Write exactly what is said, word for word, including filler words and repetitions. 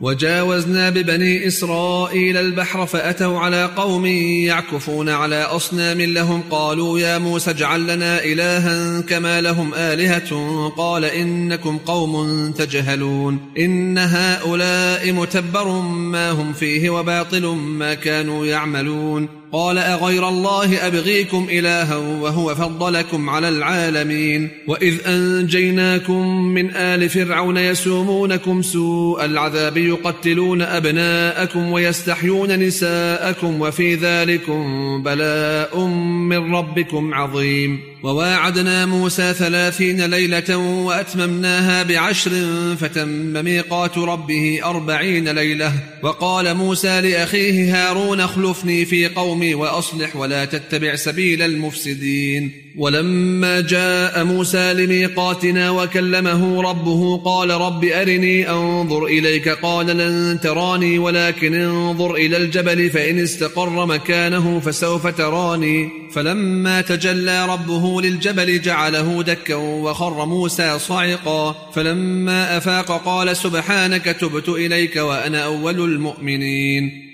وجاوزنا ببني إسرائيل البحر فأتوا على قوم يعكفون على أصنام لهم قالوا يا موسى اجعل لنا إلها كما لهم آلهة قال إنكم قوم تجهلون إن هؤلاء متبر ما هم فيه وباطل ما كانوا يعملون قال أغير الله أبغيكم إلها وهو فضلكم على العالمين وإذ أنجيناكم من آل فرعون يسومونكم سوء العذاب يقتلون أبناءكم ويستحيون نساءكم وفي ذلكم بلاء من ربكم عظيم وواعدنا موسى ثلاثين ليلة وأتممناها بعشر فتم ميقات ربه أربعين ليلة وقال موسى لأخيه هارون اخلفني في قومي وأصلح ولا تتبع سبيل المفسدين ولما جاء موسى لميقاتنا وكلمه ربه قال رب أرني أنظر إليك قال لن تراني ولكن انظر إلى الجبل فإن استقر مكانه فسوف تراني فلما تجلى ربه للجبل جعله دكا وخر موسى صعقا فلما أفاق قال سبحانك تبت إليك وأنا أول المؤمنين